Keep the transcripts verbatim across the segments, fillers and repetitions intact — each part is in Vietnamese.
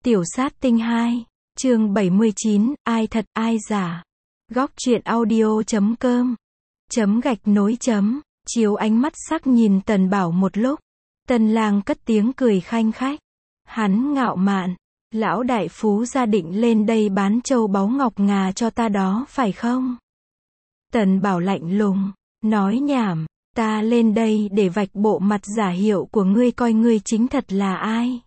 Tiểu sát tinh hai, chương bảy mươi chín, ai thật ai giả. Góc truyện audio chấm com, chấm gạch nối chấm, chiếu ánh mắt sắc nhìn Tần Bảo một lúc. Tần Lang cất tiếng cười khanh khách. Hắn ngạo mạn, lão đại phú gia định lên đây bán châu báu ngọc ngà cho ta đó phải không? Tần Bảo lạnh lùng, nói nhảm, ta lên đây để vạch bộ mặt giả hiệu của ngươi coi ngươi chính thật là ai.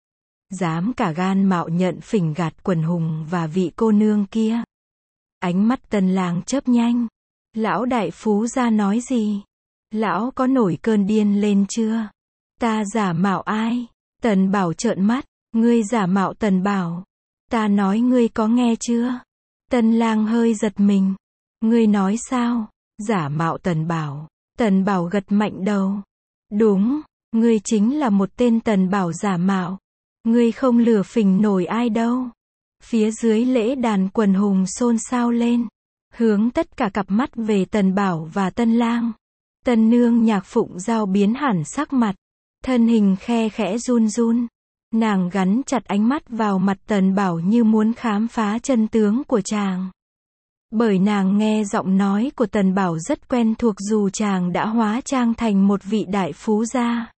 Dám cả gan mạo nhận phỉnh gạt quần hùng và vị cô nương kia. Ánh mắt Tần Lang chớp nhanh. Lão đại phú gia nói gì? Lão có nổi cơn điên lên chưa? Ta giả mạo ai? Tần Bảo trợn mắt. Ngươi giả mạo Tần Bảo. Ta nói ngươi có nghe chưa? Tần Lang hơi giật mình. Ngươi nói sao? Giả mạo Tần Bảo. Tần Bảo gật mạnh đầu. Đúng, ngươi chính là một tên Tần Bảo giả mạo. Ngươi không lừa phỉnh nổi ai đâu. Phía dưới lễ đàn quần hùng xôn xao lên, hướng tất cả cặp mắt về Tần Bảo và Tân Lang. Tân nương Nhạc Phụng Giao biến hẳn sắc mặt, thân hình khe khẽ run run. Nàng gắn chặt ánh mắt vào mặt Tần Bảo như muốn khám phá chân tướng của chàng. Bởi nàng nghe giọng nói của Tần Bảo rất quen thuộc dù chàng đã hóa trang thành một vị đại phú gia.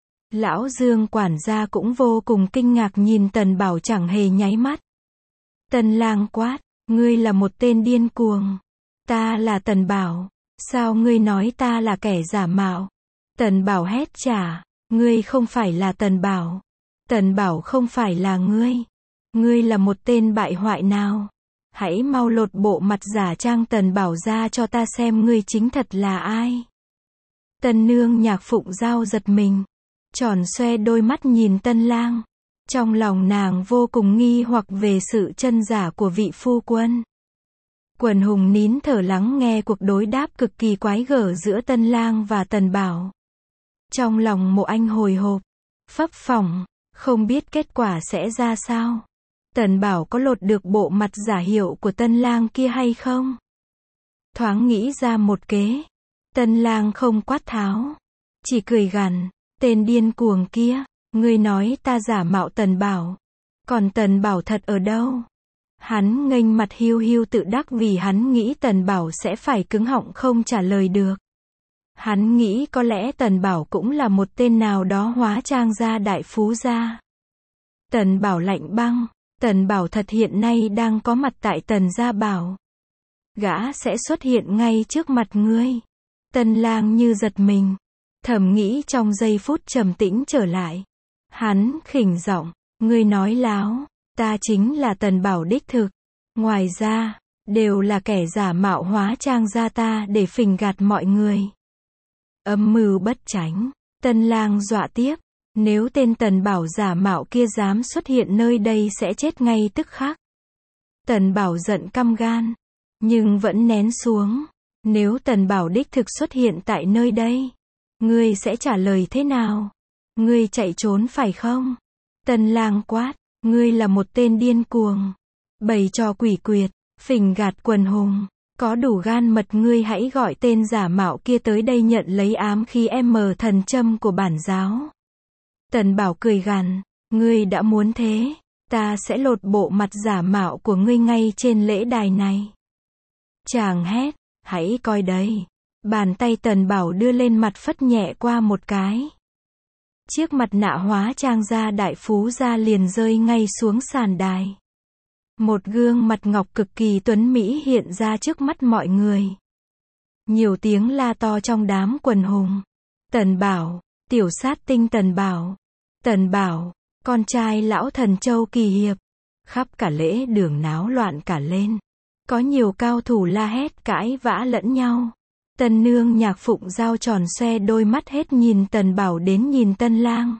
Lão Dương quản gia cũng vô cùng kinh ngạc nhìn Tần Bảo chẳng hề nháy mắt. Tần Lang quát, ngươi là một tên điên cuồng. Ta là Tần Bảo, sao ngươi nói ta là kẻ giả mạo? Tần Bảo hét trả, ngươi không phải là Tần Bảo. Tần Bảo không phải là ngươi. Ngươi là một tên bại hoại nào. Hãy mau lột bộ mặt giả trang Tần Bảo ra cho ta xem ngươi chính thật là ai. Tân nương Nhạc Phụng Giao giật mình, tròn xoe đôi mắt nhìn Tân Lang. Trong lòng nàng vô cùng nghi hoặc về sự chân giả của vị phu quân. Quần hùng nín thở lắng nghe cuộc đối đáp cực kỳ quái gở giữa Tân Lang và Tần Bảo. Trong lòng Mộ Anh hồi hộp, phấp phỏng, không biết kết quả sẽ ra sao. Tần Bảo có lột được bộ mặt giả hiệu của Tân Lang kia hay không? Thoáng nghĩ ra một kế. Tân Lang không quát tháo, chỉ cười gằn, tên điên cuồng kia, ngươi nói ta giả mạo Tần Bảo. Còn Tần Bảo thật ở đâu? Hắn nghênh mặt hiu hiu tự đắc vì hắn nghĩ Tần Bảo sẽ phải cứng họng không trả lời được. Hắn nghĩ có lẽ Tần Bảo cũng là một tên nào đó hóa trang ra đại phú gia. Tần Bảo lạnh băng, Tần Bảo thật hiện nay đang có mặt tại Tần gia bảo. Gã sẽ xuất hiện ngay trước mặt ngươi. Tần Lang như giật mình, thầm nghĩ trong giây phút trầm tĩnh trở lại. Hắn khỉnh giọng, ngươi nói láo, ta chính là Tần Bảo đích thực. Ngoài ra, đều là kẻ giả mạo hóa trang ra ta để phỉnh gạt mọi người. Âm mưu bất chánh, Tần Lang dọa tiếp, nếu tên Tần Bảo giả mạo kia dám xuất hiện nơi đây sẽ chết ngay tức khắc. Tần Bảo giận căm gan, nhưng vẫn nén xuống. Nếu Tần Bảo đích thực xuất hiện tại nơi đây, ngươi sẽ trả lời thế nào? Ngươi chạy trốn phải không? Tần Lang quát, ngươi là một tên điên cuồng, bày trò quỷ quyệt, phỉnh gạt quần hùng. Có đủ gan mật ngươi hãy gọi tên giả mạo kia tới đây nhận lấy ám khí em thần châm của bản giáo. Tần Bảo cười gằn, ngươi đã muốn thế, ta sẽ lột bộ mặt giả mạo của ngươi ngay trên lễ đài này. Chàng hét, hãy coi đấy. Bàn tay Tần Bảo đưa lên mặt phất nhẹ qua một cái. Chiếc mặt nạ hóa trang ra đại phú gia liền rơi ngay xuống sàn đài. Một gương mặt ngọc cực kỳ tuấn mỹ hiện ra trước mắt mọi người. Nhiều tiếng la to trong đám quần hùng. Tần Bảo, tiểu sát tinh Tần Bảo. Tần Bảo, con trai lão thần Châu Kỳ Hiệp. Khắp cả lễ đường náo loạn cả lên. Có nhiều cao thủ la hét cãi vã lẫn nhau. Tân nương Nhạc Phụng Giao tròn xoe đôi mắt hết nhìn Tần Bảo đến nhìn Tân Lang.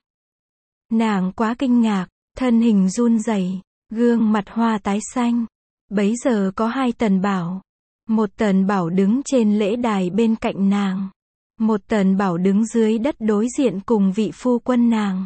Nàng quá kinh ngạc, thân hình run rẩy, gương mặt hoa tái xanh. Bấy giờ có hai Tần Bảo. Một Tần Bảo đứng trên lễ đài bên cạnh nàng. Một Tần Bảo đứng dưới đất đối diện cùng vị phu quân nàng.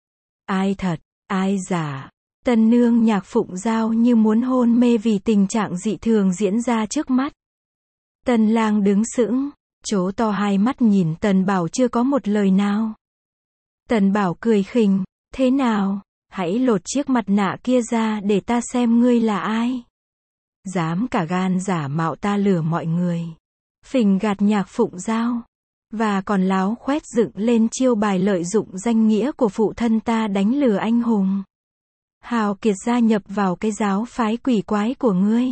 Ai thật, ai giả? Tân nương Nhạc Phụng Giao như muốn hôn mê vì tình trạng dị thường diễn ra trước mắt. Tần Lang đứng sững, trố to hai mắt nhìn Tần Bảo chưa có một lời nào. Tần Bảo cười khỉnh, thế nào? Hãy lột chiếc mặt nạ kia ra để ta xem ngươi là ai. Dám cả gan giả mạo ta lừa mọi người. Phình gạt Nhạc Phụng Giao. Và còn láo khoét dựng lên chiêu bài lợi dụng danh nghĩa của phụ thân ta đánh lừa anh hùng. Hào Kiệt gia nhập vào cái giáo phái quỷ quái của ngươi.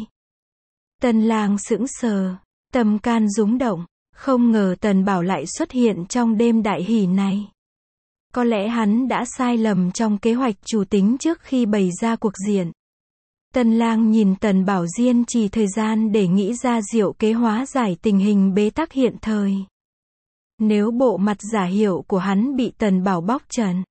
Tần Lang sững sờ, tâm can rúng động, không ngờ Tần Bảo lại xuất hiện trong đêm đại hỷ này. Có lẽ hắn đã sai lầm trong kế hoạch chủ tính trước khi bày ra cuộc diện. Tần Lang nhìn Tần Bảo diên trì thời gian để nghĩ ra diệu kế hóa giải tình hình bế tắc hiện thời. Nếu bộ mặt giả hiệu của hắn bị Tần Bảo bóc trần,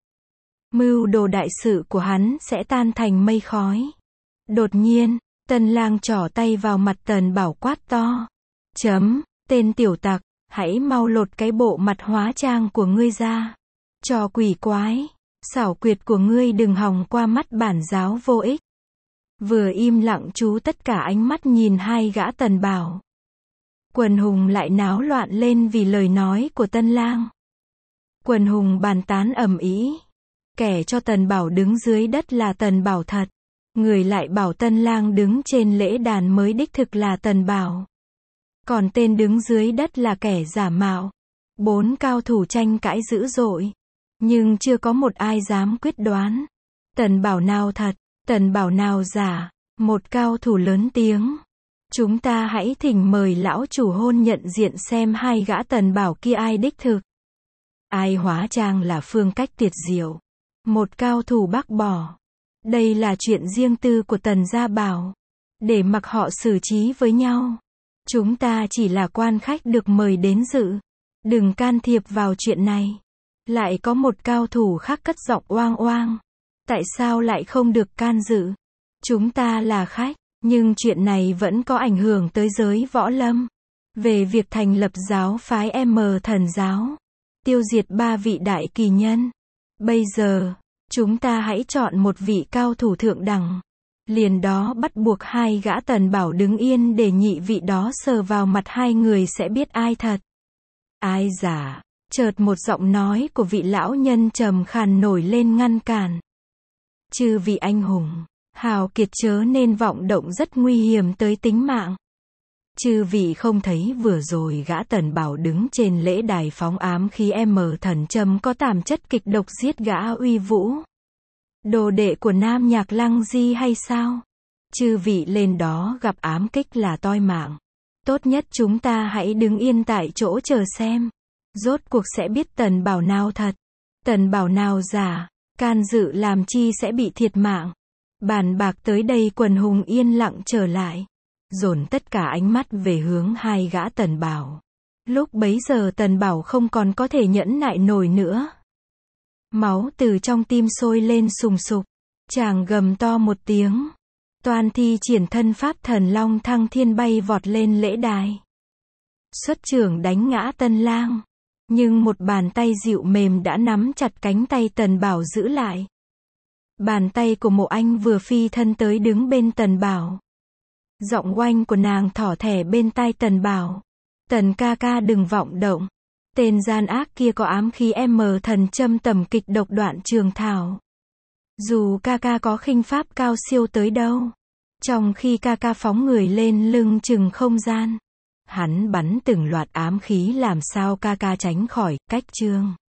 mưu đồ đại sự của hắn sẽ tan thành mây khói. Đột nhiên, Tần Lang trỏ tay vào mặt Tần Bảo quát to. Chấm, tên tiểu tặc, hãy mau lột cái bộ mặt hóa trang của ngươi ra. Trò quỷ quái, xảo quyệt của ngươi đừng hòng qua mắt bản giáo vô ích. Vừa im lặng chú tất cả ánh mắt nhìn hai gã Tần Bảo. Quần hùng lại náo loạn lên vì lời nói của Tân Lang. Quần hùng bàn tán ầm ĩ. Kẻ cho Tần Bảo đứng dưới đất là Tần Bảo thật. Người lại bảo Tân Lang đứng trên lễ đàn mới đích thực là Tần Bảo. Còn tên đứng dưới đất là kẻ giả mạo. Bốn cao thủ tranh cãi dữ dội. Nhưng chưa có một ai dám quyết đoán. Tần Bảo nào thật, Tần Bảo nào giả. Một cao thủ lớn tiếng. Chúng ta hãy thỉnh mời lão chủ hôn nhận diện xem hai gã Tần Bảo kia ai đích thực. Ai hóa trang là phương cách tuyệt diệu. Một cao thủ bác bỏ. Đây là chuyện riêng tư của Tần Gia Bảo. Để mặc họ xử trí với nhau. Chúng ta chỉ là quan khách được mời đến dự. Đừng can thiệp vào chuyện này. Lại có một cao thủ khác cất giọng oang oang. Tại sao lại không được can dự? Chúng ta là khách, nhưng chuyện này vẫn có ảnh hưởng tới giới võ lâm. Về việc thành lập giáo phái M Thần Giáo. Tiêu diệt ba vị đại kỳ nhân. Bây giờ, chúng ta hãy chọn một vị cao thủ thượng đẳng. Liền đó bắt buộc hai gã Tần Bảo đứng yên để nhị vị đó sờ vào mặt hai người sẽ biết ai thật. Ai giả. Chợt một giọng nói của vị lão nhân trầm khàn nổi lên ngăn cản. Chư vị anh hùng, Hào Kiệt chớ nên vọng động rất nguy hiểm tới tính mạng. Chư vị không thấy vừa rồi gã Tần Bảo đứng trên lễ đài phóng ám khí M Thần Châm có tàm chất kịch độc giết gã Uy Vũ. Đồ đệ của Nam Nhạc Lăng Di hay sao? Chư vị lên đó gặp ám kích là toi mạng. Tốt nhất chúng ta hãy đứng yên tại chỗ chờ xem. Rốt cuộc sẽ biết Tần Bảo nào thật, Tần Bảo nào giả, can dự làm chi sẽ bị thiệt mạng. Bàn bạc tới đây quần hùng yên lặng trở lại. Dồn tất cả ánh mắt về hướng hai gã Tần Bảo. Lúc bấy giờ Tần Bảo không còn có thể nhẫn nại nổi nữa. Máu từ trong tim sôi lên sùng sục. Chàng gầm to một tiếng. Toan thi triển thân pháp thần long thăng thiên bay vọt lên lễ đài. Xuất chưởng đánh ngã Tân Lang. Nhưng một bàn tay dịu mềm đã nắm chặt cánh tay Tần Bảo giữ lại. Bàn tay của Mộ Anh vừa phi thân tới đứng bên Tần Bảo. Giọng oanh của nàng thỏ thẻ bên tai Tần Bảo. Tần ca ca đừng vọng động. Tên gian ác kia có ám khí M Thần Châm tầm kịch độc đoạn trường thảo. Dù ca ca có khinh pháp cao siêu tới đâu. Trong khi ca ca phóng người lên lưng chừng không gian. Hắn bắn từng loạt ám khí làm sao ca ca tránh khỏi, cách chương.